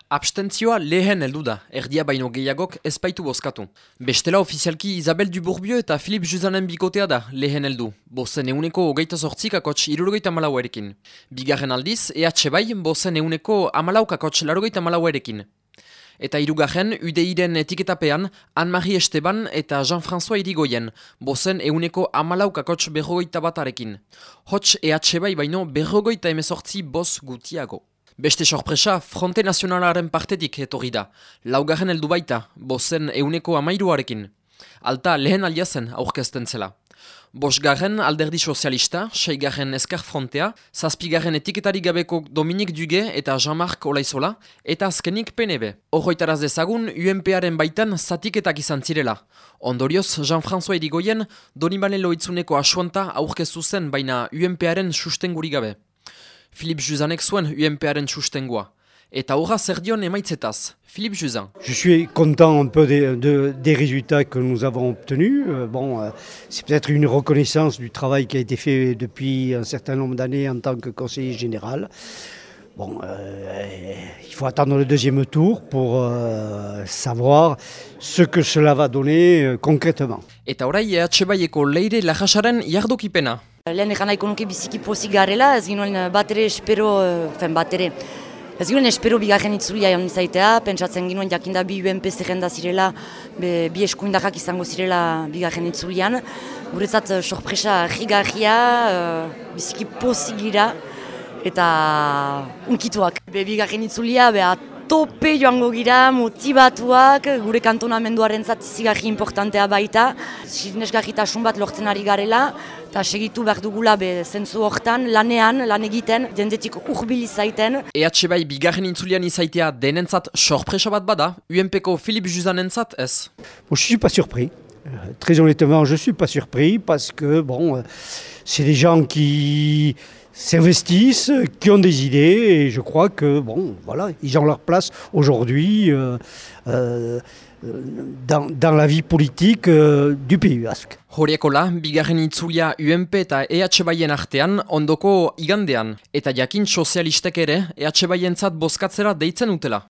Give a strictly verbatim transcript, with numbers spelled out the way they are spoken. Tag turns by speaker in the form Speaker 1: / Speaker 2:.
Speaker 1: Abstentzioa lehen heldu da, erdia baino gehiagok ez baitu bozkatu. Bestela ofizialki Isabel Dubourbieu eta Philippe Juzanen bikotea da lehen heldu, bozen euneko hogeita zortzik akots hirurogeita hamalau erekin. Bigarren aldiz, E H bai, bozen euneko hamalauk akots laurogeita hamalau erekin. Eta hirugarren, U D I-ren etiketapean, Anne-Marie Esteban eta Jean-François Irigoyen, bozen euneko hamalauk akots berrogeita batarekin. Hots E H bai baino berrogeita emezortzi boz gutiago. Beste sorpresa, Fronte Nazionalaren partetik etorri da. Laugarren heldu baita, bozen euneko amairuarekin. Alta lehen aldia zen aurkezten zela. Bosgarren alderdi sozialista, seigarren Ezker Frontea, zazpigarren etiketari gabeko Dominique Duguet eta Jean-Marc Olaizola, eta azkenik P N B. Horroitaraz dezagun, U M P-aren baitan zatiketak izan zirela. Ondorioz, Jean-François Irigoyen, Donibane Lohitzuneko asuanta aurkeztu zen, baina U M P-aren sustenguri gabe. Philippe Juzanek zuen U M P-aren sustengua. Eta horra zer dion emaitzetaz. Philippe Juzan.
Speaker 2: Je suis content un peu de, de, des résultats que nous avons obtenus. Euh, bon, euh, c'est peut-être une reconnaissance du travail qui a été fait depuis un certain nombre d'années en tant que conseiller général. Bon, euh, il faut attendre le deuxième tour pour euh, savoir ce que cela va donner euh, concrètement.
Speaker 1: Eta orai E H baieko Leire Lajasaren jardokipena.
Speaker 3: Lehen egan nahiko nuke biziki pozik garela, ez ginoen bat ere espero, fen bat ere, ez ginoen espero bigarren itzulia egon izaitea, pentsatzen ginoen jakinda bi U M P zerrenda zirela, be, bi eskuindakak izango zirela bigarren itzulian. Guretzat sorpresa jigarria, biziki pozik gira, eta unkituak. Be, bigarren itzulia, beha tope joango gira, motibatuak, gure kantonamenduaren zat izigarri importantea baita. Sinesgarritasun bat lortzen ari garela, eta segitu behar dugula be zentzu hortan, lanean, lan egiten, jendetik urbil izaiten.
Speaker 1: E H bai bigarren intzulian izaitea denentzat sorpresa bat bada, U M P-ko Philippe Juzanentzat ez?
Speaker 2: Bon, je suis pas surpris. Euh, très honnêtement, je suis pas surpris parce que bon, euh, c'est des gens qui s'investissent, qui ont des idées, et je crois que bon, voilà, ils ont leur place aujourd'hui euh, euh, dans, dans la vie politique euh, du Pays Basque.
Speaker 1: Horiekola, bigarren itzulia U M P eta E H baien artean ondoko igandean, eta jakin sozialistek ere E H baientzat bozkatzera deitzen utela.